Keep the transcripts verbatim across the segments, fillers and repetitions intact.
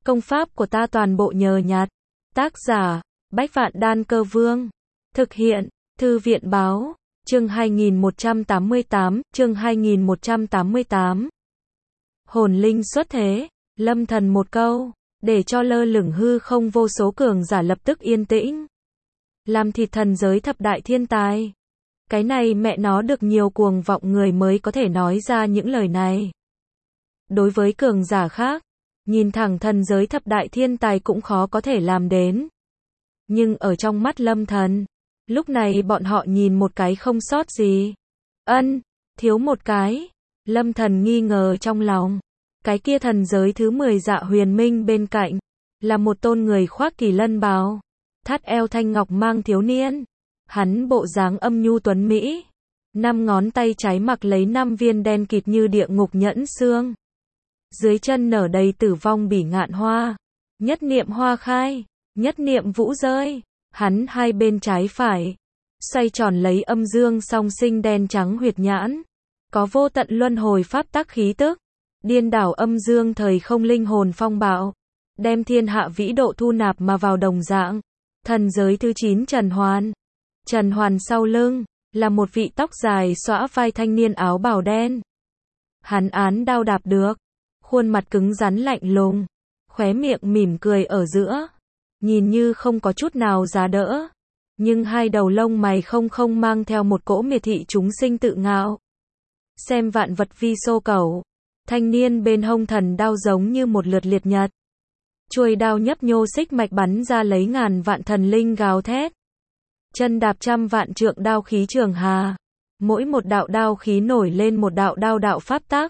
Công pháp của ta toàn bộ nhờ nhặt. Tác giả, Bách Vạn Đan Cơ Vương. Thực hiện, Thư viện Báo. Chương hai nghìn một trăm tám mươi tám, chương hai nghìn một trăm tám mươi tám. Hồn linh xuất thế, Lâm Thần một câu, để cho lơ lửng hư không vô số cường giả lập tức yên tĩnh. Làm thịt thần giới thập đại thiên tài. Cái này mẹ nó được nhiều cuồng vọng người mới có thể nói ra những lời này. Đối với cường giả khác, nhìn thẳng thần giới thập đại thiên tài cũng khó có thể làm đến. Nhưng ở trong mắt Lâm Thần, lúc này bọn họ nhìn một cái không sót gì. Ân, thiếu một cái. Lâm Thần nghi ngờ trong lòng. Cái kia thần giới thứ mười Dạ Huyền Minh bên cạnh, là một tôn người khoác kỳ lân bào, thắt eo thanh ngọc mang thiếu niên. Hắn bộ dáng âm nhu tuấn mỹ, năm ngón tay trái mặc lấy năm viên đen kịt như địa ngục nhẫn xương. Dưới chân nở đầy tử vong bỉ ngạn hoa, nhất niệm hoa khai, nhất niệm vũ rơi. Hắn hai bên trái phải, xoay tròn lấy âm dương song sinh đen trắng huyệt nhãn, có vô tận luân hồi pháp tắc khí tức, điên đảo âm dương thời không linh hồn phong bạo, đem thiên hạ vĩ độ thu nạp mà vào đồng dạng. Thần giới thứ chín Trần Hoàn. Trần Hoàn sau lưng, là một vị tóc dài xõa vai thanh niên áo bào đen. Hắn án đao đạp được, khuôn mặt cứng rắn lạnh lùng, khóe miệng mỉm cười ở giữa, nhìn như không có chút nào giá đỡ, nhưng hai đầu lông mày không không mang theo một cỗ miệt thị chúng sinh tự ngạo. Xem vạn vật vi xô cẩu, thanh niên bên hông thần đao giống như một lượt liệt nhật. Chuôi đao nhấp nhô xích mạch bắn ra lấy ngàn vạn thần linh gào thét. Chân đạp trăm vạn trượng đao khí trường hà, mỗi một đạo đao khí nổi lên một đạo đao đạo pháp tắc.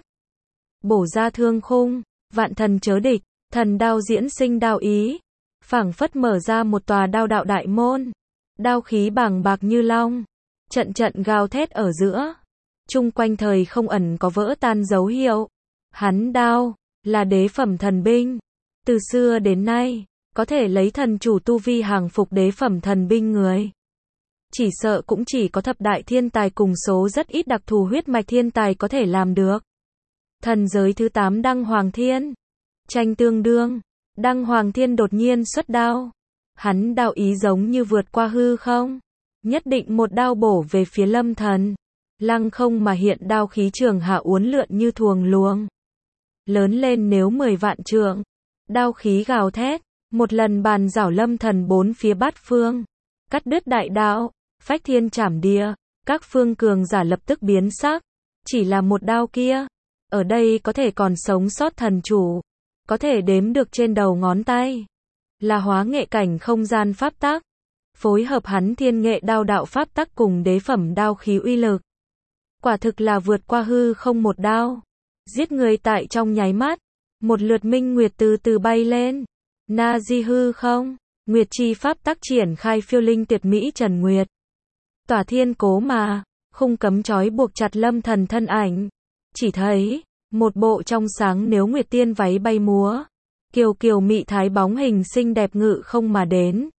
Bổ ra thương khung, vạn thần chớ địch, thần đao diễn sinh đao ý, phảng phất mở ra một tòa đao đạo đại môn. Đao khí bàng bạc như long, trận trận gào thét ở giữa, chung quanh thời không ẩn có vỡ tan dấu hiệu. Hắn đao là đế phẩm thần binh, từ xưa đến nay, có thể lấy thần chủ tu vi hàng phục đế phẩm thần binh người, chỉ sợ cũng chỉ có thập đại thiên tài cùng số rất ít đặc thù huyết mạch thiên tài có thể làm được. Thần giới thứ tám Đăng Hoàng Thiên. Tranh tương đương, Đăng Hoàng Thiên đột nhiên xuất đao. Hắn đao ý giống như vượt qua hư không, nhất định một đao bổ về phía Lâm Thần. Lăng không mà hiện đao khí trường hạ uốn lượn như thuồng luồng, lớn lên nếu mười vạn trượng. Đao khí gào thét, một lần bàn rảo Lâm Thần bốn phía bát phương, cắt đứt đại đạo, phách thiên trảm địa, các phương cường giả lập tức biến sắc. Chỉ là một đao kia, ở đây có thể còn sống sót thần chủ, có thể đếm được trên đầu ngón tay, là hóa nghệ cảnh không gian pháp tắc, phối hợp hắn thiên nghệ đao đạo pháp tắc cùng đế phẩm đao khí uy lực. Quả thực là vượt qua hư không một đao, giết người tại trong nháy mắt. Một lượt minh nguyệt từ từ bay lên, na di hư không, nguyệt chi pháp tắc triển khai phiêu linh tuyệt mỹ trần nguyệt. Tỏa thiên cố mà, khung cấm trói buộc chặt Lâm Thần thân ảnh. Chỉ thấy, một bộ trong sáng nếu nguyệt tiên váy bay múa, kiều kiều mị thái bóng hình xinh đẹp ngự không mà đến.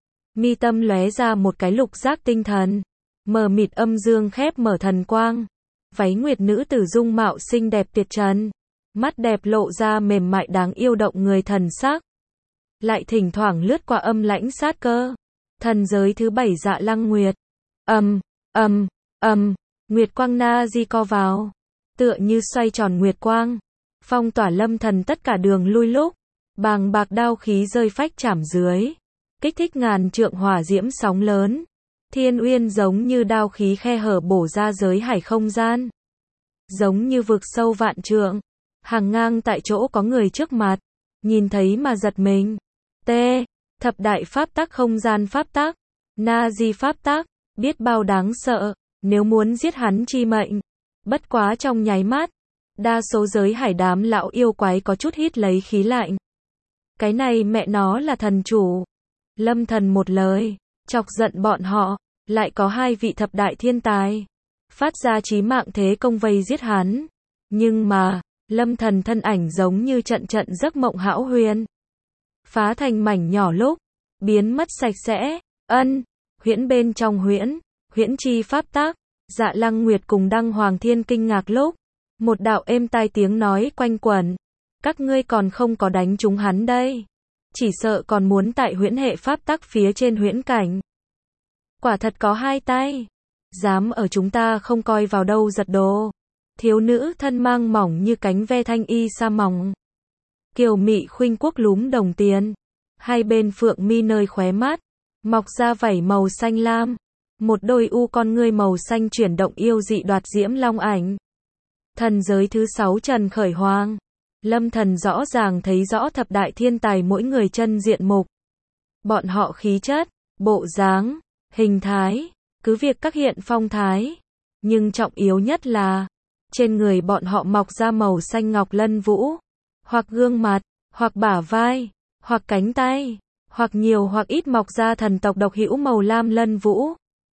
Mi tâm lóe ra một cái lục giác tinh thần, mờ mịt âm dương khép mở thần quang. Váy nguyệt nữ tử dung mạo xinh đẹp tuyệt trần, mắt đẹp lộ ra mềm mại đáng yêu động người thần sắc, lại thỉnh thoảng lướt qua âm lãnh sát cơ. Thần giới thứ bảy Dạ Lăng Nguyệt. Ầm, ầm, ầm, nguyệt quang na di co vào, tựa như xoay tròn nguyệt quang, phong tỏa Lâm Thần tất cả đường lui lúc. Bàng bạc đao khí rơi phách chảm dưới, kích thích ngàn trượng hỏa diễm sóng lớn. Thiên uyên giống như đao khí khe hở bổ ra giới hải không gian, giống như vực sâu vạn trượng, hàng ngang tại chỗ có người trước mặt, nhìn thấy mà giật mình. T. Thập đại pháp tắc không gian pháp tắc, na di pháp tắc, biết bao đáng sợ, nếu muốn giết hắn chi mệnh. Bất quá trong nháy mắt, đa số giới hải đám lão yêu quái có chút hít lấy khí lạnh. Cái này mẹ nó là thần chủ. Lâm Thần một lời, chọc giận bọn họ, lại có hai vị thập đại thiên tài, phát ra chí mạng thế công vây giết hắn. Nhưng mà, Lâm Thần thân ảnh giống như trận trận giấc mộng hão huyền, phá thành mảnh nhỏ lúc, biến mất sạch sẽ. Ân, huyễn bên trong huyễn, huyễn chi pháp tắc. Dạ Lăng Nguyệt cùng Đăng Hoàng Thiên kinh ngạc lúc, một đạo êm tai tiếng nói quanh quẩn. Các ngươi còn không có đánh trúng hắn đây. Chỉ sợ còn muốn tại huyễn hệ pháp tắc phía trên huyễn cảnh. Quả thật có hai tay. Dám ở chúng ta không coi vào đâu giật đồ. Thiếu nữ thân mang mỏng như cánh ve thanh y sa mỏng. Kiều mị khuynh quốc lúm đồng tiền. Hai bên phượng mi nơi khóe mắt. Mọc ra vảy màu xanh lam. Một đôi u con ngươi màu xanh chuyển động yêu dị đoạt diễm long ảnh. Thần giới thứ sáu Trần Khởi Hoàng. Lâm Thần rõ ràng thấy rõ thập đại thiên tài mỗi người chân diện mục. Bọn họ khí chất, bộ dáng, hình thái, cứ việc các hiện phong thái. Nhưng trọng yếu nhất là, trên người bọn họ mọc ra màu xanh ngọc lân vũ. Hoặc gương mặt, hoặc bả vai, hoặc cánh tay, hoặc nhiều hoặc ít mọc ra thần tộc độc hữu màu lam lân vũ.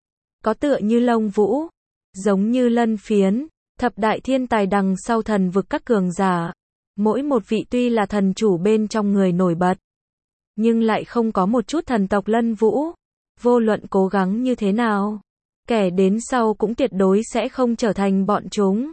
Có tựa như lông vũ, giống như lân phiến, thập đại thiên tài đằng sau thần vực các cường giả. Mỗi một vị tuy là thần chủ bên trong người nổi bật, nhưng lại không có một chút thần tộc lân vũ. Vô luận cố gắng như thế nào, kẻ đến sau cũng tuyệt đối sẽ không trở thành bọn chúng.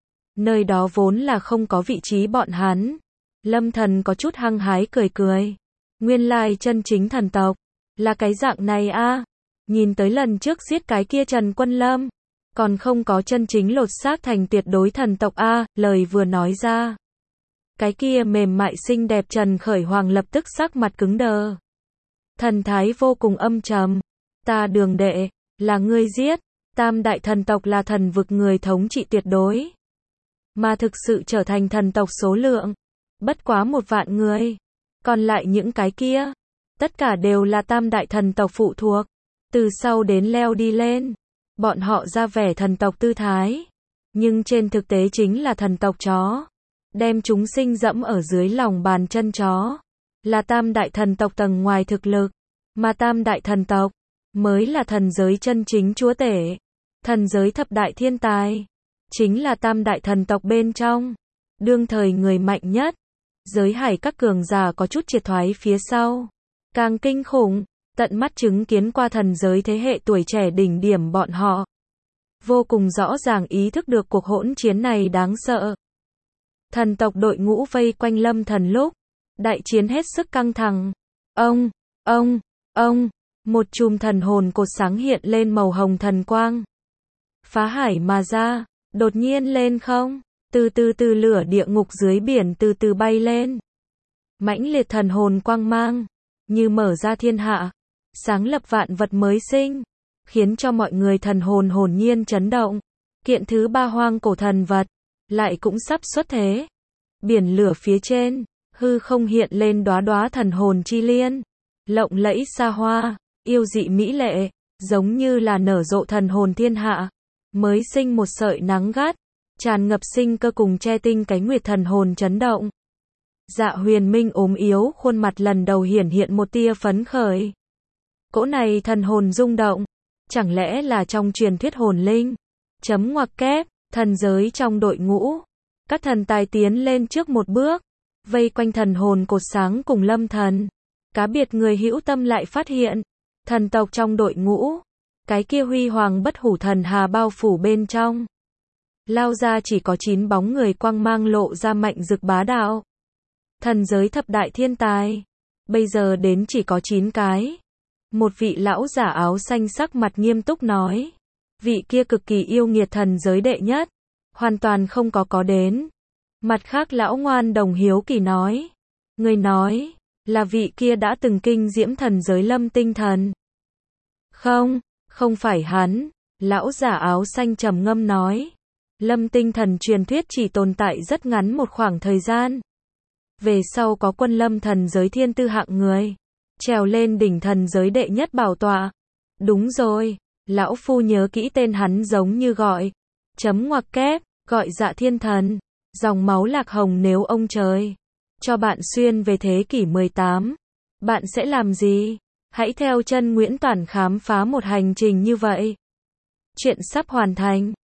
Nơi đó vốn là không có vị trí bọn hắn. Lâm Thần có chút hăng hái cười cười. Nguyên lai chân chính thần tộc là cái dạng này a. À. Nhìn tới lần trước giết cái kia Trần Quân Lâm, còn không có chân chính lột xác thành tuyệt đối thần tộc a. À. Lời vừa nói ra, cái kia mềm mại xinh đẹp Trần Khởi Hoàng lập tức sắc mặt cứng đờ. Thần thái vô cùng âm trầm. Ta Đường đệ, là ngươi giết. Tam đại thần tộc là thần vực người thống trị tuyệt đối. Mà thực sự trở thành thần tộc số lượng bất quá một vạn người. Còn lại những cái kia, tất cả đều là tam đại thần tộc phụ thuộc. Từ sau đến leo đi lên, bọn họ ra vẻ thần tộc tư thái. Nhưng trên thực tế chính là thần tộc chó. Đem chúng sinh dẫm ở dưới lòng bàn chân chó. Là tam đại thần tộc tầng ngoài thực lực. Mà tam đại thần tộc mới là thần giới chân chính chúa tể. Thần giới thập đại thiên tài chính là tam đại thần tộc bên trong. Đương thời người mạnh nhất. Giới hải các cường giả có chút triệt thoái phía sau. Càng kinh khủng, tận mắt chứng kiến qua thần giới thế hệ tuổi trẻ đỉnh điểm bọn họ. Vô cùng rõ ràng ý thức được cuộc hỗn chiến này đáng sợ. Thần tộc đội ngũ vây quanh Lâm Thần lúc đại chiến hết sức căng thẳng. Ông, ông, ông, một chùm thần hồn cột sáng hiện lên màu hồng thần quang. Phá hải mà ra, đột nhiên lên không, từ từ từ lửa địa ngục dưới biển từ từ bay lên. Mãnh liệt thần hồn quang mang, như mở ra thiên hạ, sáng lập vạn vật mới sinh, khiến cho mọi người thần hồn hồn nhiên chấn động. Kiện thứ ba hoang cổ thần vật, lại cũng sắp xuất thế. Biển lửa phía trên, hư không hiện lên đóa đóa thần hồn chi liên, lộng lẫy xa hoa, yêu dị mỹ lệ, giống như là nở rộ thần hồn thiên hạ, mới sinh một sợi nắng gắt, tràn ngập sinh cơ cùng che tinh cánh nguyệt thần hồn chấn động. Dạ Huyền Minh ốm yếu khuôn mặt lần đầu hiển hiện một tia phấn khởi. Cỗ này thần hồn rung động, chẳng lẽ là trong truyền thuyết hồn linh? Chấm ngoặc kép, thần giới trong đội ngũ, các thần tài tiến lên trước một bước, vây quanh thần hồn cột sáng cùng Lâm Thần. Cá biệt người hữu tâm lại phát hiện, thần tộc trong đội ngũ, cái kia huy hoàng bất hủ thần hà bao phủ bên trong. Lao ra chỉ có chín bóng người quang mang lộ ra mạnh rực bá đạo. Thần giới thập đại thiên tài, bây giờ đến chỉ có chín cái. Một vị lão giả áo xanh sắc mặt nghiêm túc nói. Vị kia cực kỳ yêu nghiệt thần giới đệ nhất, hoàn toàn không có có đến. Mặt khác lão ngoan đồng hiếu kỳ nói. Người nói, là vị kia đã từng kinh diễm thần giới Lâm Tinh Thần. Không, không phải hắn, lão giả áo xanh trầm ngâm nói. Lâm Tinh Thần truyền thuyết chỉ tồn tại rất ngắn một khoảng thời gian. Về sau có quân lâm thần giới thiên tư hạng người, trèo lên đỉnh thần giới đệ nhất bảo tọa. Đúng rồi, lão phu nhớ kỹ tên hắn giống như gọi. Chấm ngoặc kép, gọi Dạ Thiên Thần. Dòng máu lạc hồng nếu ông trời cho bạn xuyên về thế kỷ mười tám, bạn sẽ làm gì? Hãy theo chân Nguyễn Toản khám phá một hành trình như vậy. Chuyện sắp hoàn thành.